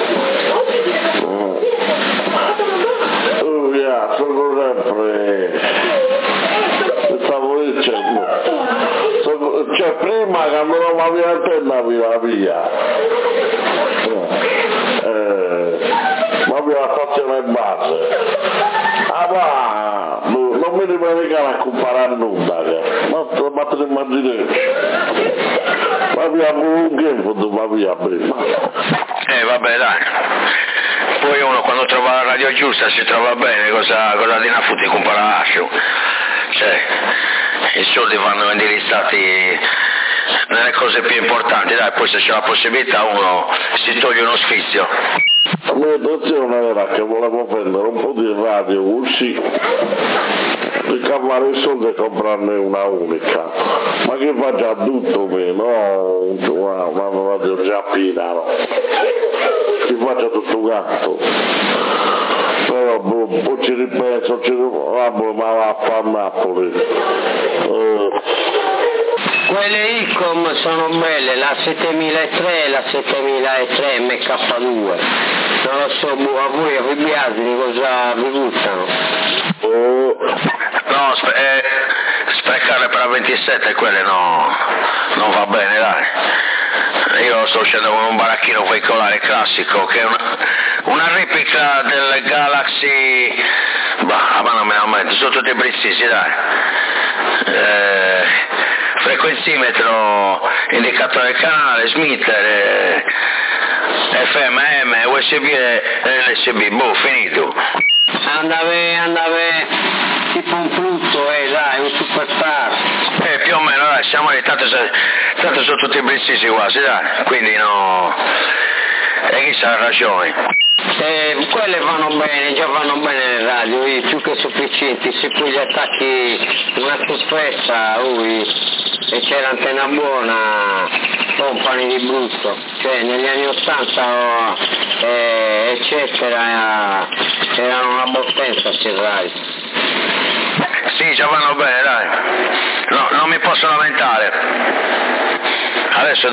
Via, sono sempre. Stavo dicendo. Cioè prima quando non avevi antenna via. Ma aveva la stazione base. Ma non mi rimaneva a comparare nulla, ma te ne immagini. Ma abbiamo un tempo dove via prima. Vabbè dai. Poi uno quando trova la radio giusta si trova bene, cosa di una futti compara lascio. Cioè, i soldi vanno indirizzati nelle cose più importanti, dai, poi se c'è la possibilità uno si toglie uno sfizio. La mia intenzione era che volevo prendere un po' di radio così, ricavare i soldi e comprarne una unica, ma che faccia tutto meno, una radio giappina, no? Che faccia tutto gatto. Però poi ci ripenso, ma va a fare Napoli. Quelle ICOM sono belle, la 7003 e la 7003 MK2. Non lo so, a voi a voi biasini cosa vi buttano? No, sprecarle per la 27 quelle non va bene, dai. Io sto uscendo con un baracchino veicolare classico che è una replica del Galaxy, ma non me la metto, sono tutti prezzisi, dai. Frequenzimetro, indicatore del canale, smitter, FM, AM, USB e LSB, finito. Andave tipo un frutto, dai, un superstar. Più o meno, dai, siamo lì, tanto sono tutti prezzisi quasi, dai, quindi no, e chissà la ragione. Quelle vanno bene, già vanno bene le radio, più che sufficienti, se poi gli attacchi una sofferta, e c'è l'antenna buona, company di brutto, cioè negli anni 80 eccetera, erano una potenza queste radio. Sì, già vanno bene, dai, no, non mi posso lamentare, adesso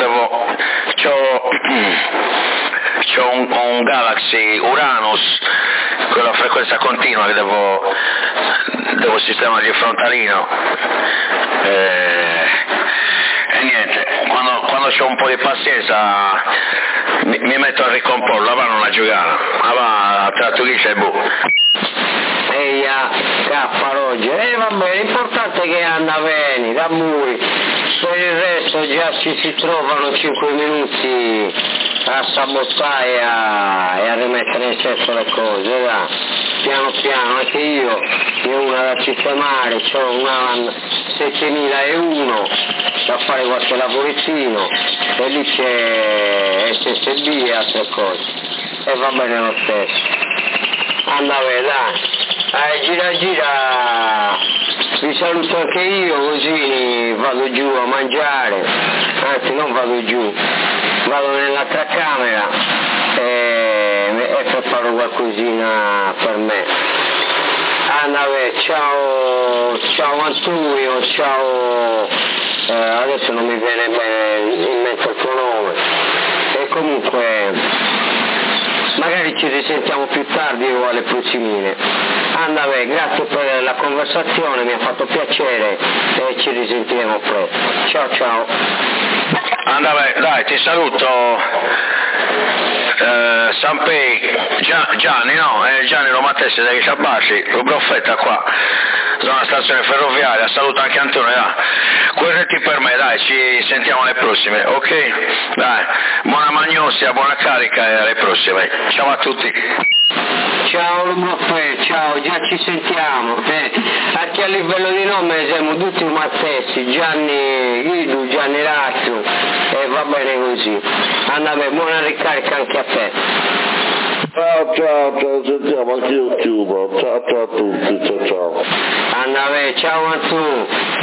c'ho un Galaxy Uranus con la frequenza continua che devo sistemare il frontalino e niente, quando c'ho un po' di pazienza mi metto a ricomporlo, va non a giocare, va tra tu chi c'è il Caffaroggio, vabbè, l'importante è che anda bene, da muri, per il resto già ci si trovano 5 minuti a sabotare e a rimettere in sesto le cose, va. Piano piano, anche io ho una da sistemare, ho una 7001 da fare qualche lavorettino e lì c'è SSB e altre cose e va bene lo stesso. Andate, dai. Gira, vi saluto anche io così vado giù a mangiare, anzi non vado giù, vado nell'altra camera e preparo qualcosina per me. Andate, ciao Antonio, ciao, adesso non mi viene bene in mente il tuo nome, e comunque magari ci risentiamo più tardi o alle prossime. Andave, grazie per la conversazione, mi ha fatto piacere e ci risentiremo presto. Ciao ciao. Andave, dai, ti saluto. Sanpei, Gianni, no? Gianni Romatese dei Sabassi, lo profeta qua, zona stazione ferroviaria, saluto anche Antonio, dai. Corretti per me, dai, ci sentiamo alle prossime, ok? Dai, buona magnosia, buona carica e alle prossime. Ciao a tutti. Ciao Lumoffè, ciao, già ci sentiamo. Anche a livello di nome siamo tutti Mattessi, Gianni Guido, Gianni Razzo, e va bene così. Andate, buona ricarica anche a te. Ciao, sentiamo anche io chiudo. Ciao a tutti, ciao. Andate, ciao a tu.